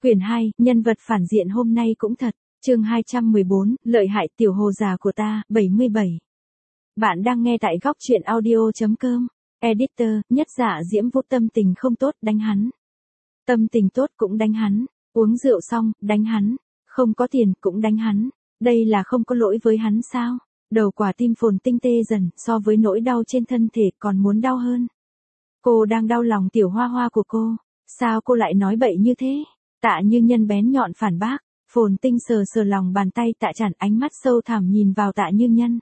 Quyển 2, nhân vật phản diện hôm nay cũng thật. Chương 214, lợi hại tiểu hồ già của ta, 77. Bạn đang nghe tại góc truyện audio.com. Editor, Nhất Dạ Diễm Vũ tâm tình không tốt, đánh hắn. Tâm tình tốt cũng đánh hắn. Uống rượu xong, đánh hắn. Không có tiền, cũng đánh hắn. Đây là không có lỗi với hắn sao? Đầu quả tim Phồn Tinh tê dần, so với nỗi đau trên thân thể còn muốn đau hơn. Cô đang đau lòng tiểu hoa hoa của cô. Sao cô lại nói bậy như thế? Tạ Như Nhân bén nhọn phản bác. Phồn Tinh sờ sờ lòng bàn tay Tạ Chản, ánh mắt sâu thẳm nhìn vào Tạ Như Nhân.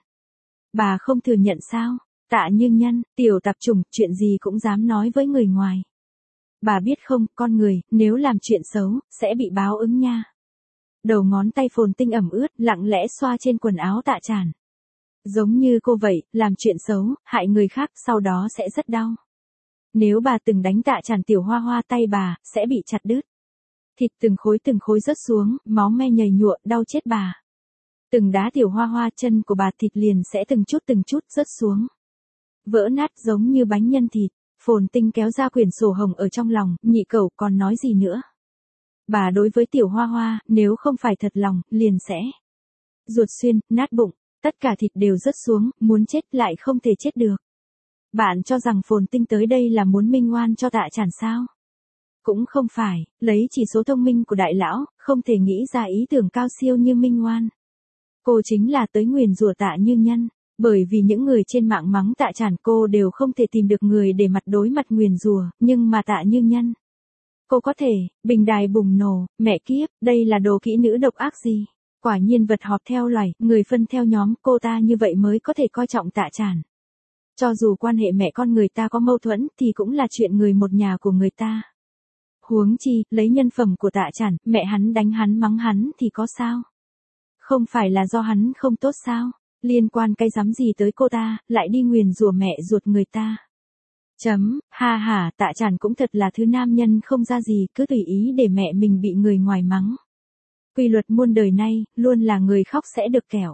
Bà không thừa nhận sao? Tạ Như Nhân, tiểu tạp chủng, chuyện gì cũng dám nói với người ngoài. Bà biết không, con người, nếu làm chuyện xấu, sẽ bị báo ứng nha. Đầu ngón tay Phồn Tinh ẩm ướt, lặng lẽ xoa trên quần áo Tạ Chản. Giống như cô vậy, làm chuyện xấu, hại người khác, sau đó sẽ rất đau. Nếu bà từng đánh Tạ Chản tiểu hoa hoa, tay bà sẽ bị chặt đứt. Thịt từng khối rớt xuống, máu me nhầy nhụa, đau chết bà. Từng đá tiểu hoa hoa, chân của bà thịt liền sẽ từng chút rớt xuống. Vỡ nát giống như bánh nhân thịt. Phồn Tinh kéo ra quyển sổ hồng ở trong lòng, nhị cẩu còn nói gì nữa. Bà đối với tiểu hoa hoa, nếu không phải thật lòng, liền sẽ ruột xuyên, nát bụng, tất cả thịt đều rớt xuống, muốn chết lại không thể chết được. Bạn cho rằng Phồn Tinh tới đây là muốn minh oan cho Tạ Chản sao? Cũng không phải, lấy chỉ số thông minh của đại lão, không thể nghĩ ra ý tưởng cao siêu như minh oan. Cô chính là tới nguyền rủa Tạ Như Nhân, bởi vì những người trên mạng mắng Tạ Chản cô đều không thể tìm được người để mặt đối mặt nguyền rủa, nhưng mà Tạ Như Nhân, cô có thể. Bình đài bùng nổ, mẹ kiếp, đây là đồ kỹ nữ độc ác gì? Quả nhiên vật họp theo loài, người phân theo nhóm, cô ta như vậy mới có thể coi trọng Tạ Chản. Cho dù quan hệ mẹ con người ta có mâu thuẫn thì cũng là chuyện người một nhà của người ta. Huống chi, lấy nhân phẩm của Tạ Chản, mẹ hắn đánh hắn mắng hắn thì có sao? Không phải là do hắn không tốt sao? Liên quan cái rắm gì tới cô ta, lại đi nguyền rủa mẹ ruột người ta. Ha ha, Tạ Chản cũng thật là thứ nam nhân không ra gì, cứ tùy ý để mẹ mình bị người ngoài mắng. Quy luật muôn đời nay, luôn là người khóc sẽ được kẻo.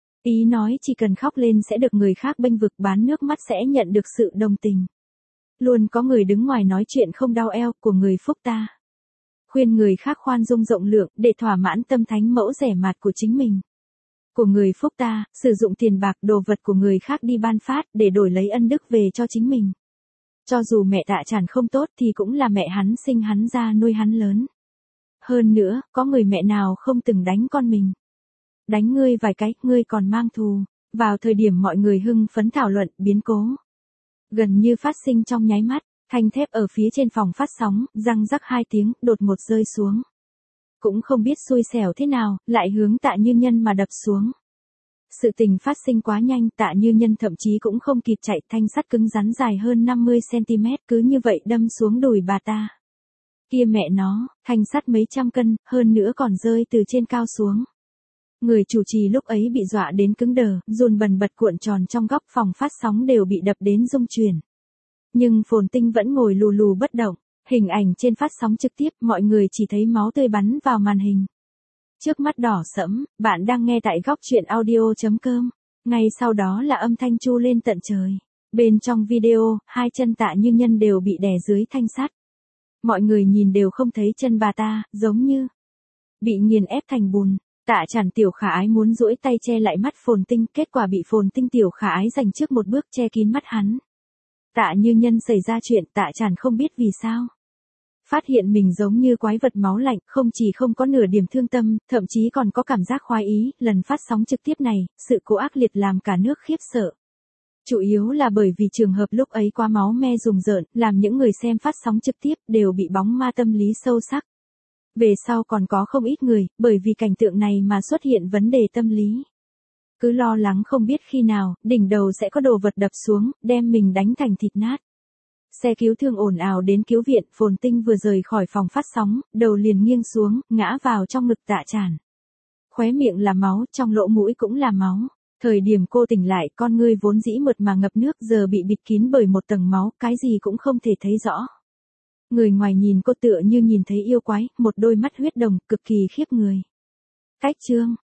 Ý nói chỉ cần khóc lên sẽ được người khác bênh vực, bán nước mắt sẽ nhận được sự đồng tình. Luôn có người đứng ngoài nói chuyện không đau eo của người phúc ta. Khuyên người khác khoan dung rộng lượng để thỏa mãn tâm thánh mẫu rẻ mạt của chính mình. Của người phúc ta, sử dụng tiền bạc đồ vật của người khác đi ban phát để đổi lấy ân đức về cho chính mình. Cho dù mẹ Tạ Chản không tốt thì cũng là mẹ hắn sinh hắn ra nuôi hắn lớn. Hơn nữa, có người mẹ nào không từng đánh con mình. Đánh ngươi vài cái, ngươi còn mang thù. Vào thời điểm mọi người hưng phấn thảo luận, biến cố gần như phát sinh trong nháy mắt, thanh thép ở phía trên phòng phát sóng, răng rắc 2 tiếng, đột ngột rơi xuống. Cũng không biết xui xẻo thế nào, lại hướng Tạ Như Nhân mà đập xuống. Sự tình phát sinh quá nhanh, Tạ Như Nhân thậm chí cũng không kịp chạy, thanh sắt cứng rắn dài hơn 50cm cứ như vậy đâm xuống đùi bà ta. Kia mẹ nó, thanh sắt mấy trăm cân, hơn nữa còn rơi từ trên cao xuống. Người chủ trì lúc ấy bị dọa đến cứng đờ, run bần bật cuộn tròn trong góc phòng phát sóng đều bị đập đến rung chuyển. Nhưng Phồn Tinh vẫn ngồi lù lù bất động, hình ảnh trên phát sóng trực tiếp, mọi người chỉ thấy máu tươi bắn vào màn hình. Trước mắt đỏ sẫm, bạn đang nghe tại góc truyện audio.com. Ngay sau đó là âm thanh chu lên tận trời. Bên trong video, 2 chân Tạ Như Nhân đều bị đè dưới thanh sắt. Mọi người nhìn đều không thấy chân bà ta, giống như bị nghiền ép thành bùn. Tạ Chản tiểu khả ái muốn duỗi tay che lại mắt Phồn Tinh, kết quả bị Phồn Tinh tiểu khả ái giành trước một bước che kín mắt hắn. Tạ Như Nhân xảy ra chuyện, Tạ Chản không biết vì sao. Phát hiện mình giống như quái vật máu lạnh, không chỉ không có nửa điểm thương tâm, thậm chí còn có cảm giác khoái ý. Lần phát sóng trực tiếp này, sự cố ác liệt làm cả nước khiếp sợ. Chủ yếu là bởi vì trường hợp lúc ấy quá máu me rùng rợn, làm những người xem phát sóng trực tiếp đều bị bóng ma tâm lý sâu sắc. Về sau còn có không ít người, bởi vì cảnh tượng này mà xuất hiện vấn đề tâm lý. Cứ lo lắng không biết khi nào, đỉnh đầu sẽ có đồ vật đập xuống, đem mình đánh thành thịt nát. Xe cứu thương ồn ào đến cứu viện, Phồn Tinh vừa rời khỏi phòng phát sóng, đầu liền nghiêng xuống, ngã vào trong ngực Tạ Chản. Khóe miệng là máu, trong lỗ mũi cũng là máu. Thời điểm cô tỉnh lại, con ngươi vốn dĩ mượt mà ngập nước giờ bị bịt kín bởi một tầng máu, cái gì cũng không thể thấy rõ. Người ngoài nhìn cô tựa như nhìn thấy yêu quái, một đôi mắt huyết đồng, cực kỳ khiếp người. Cách chương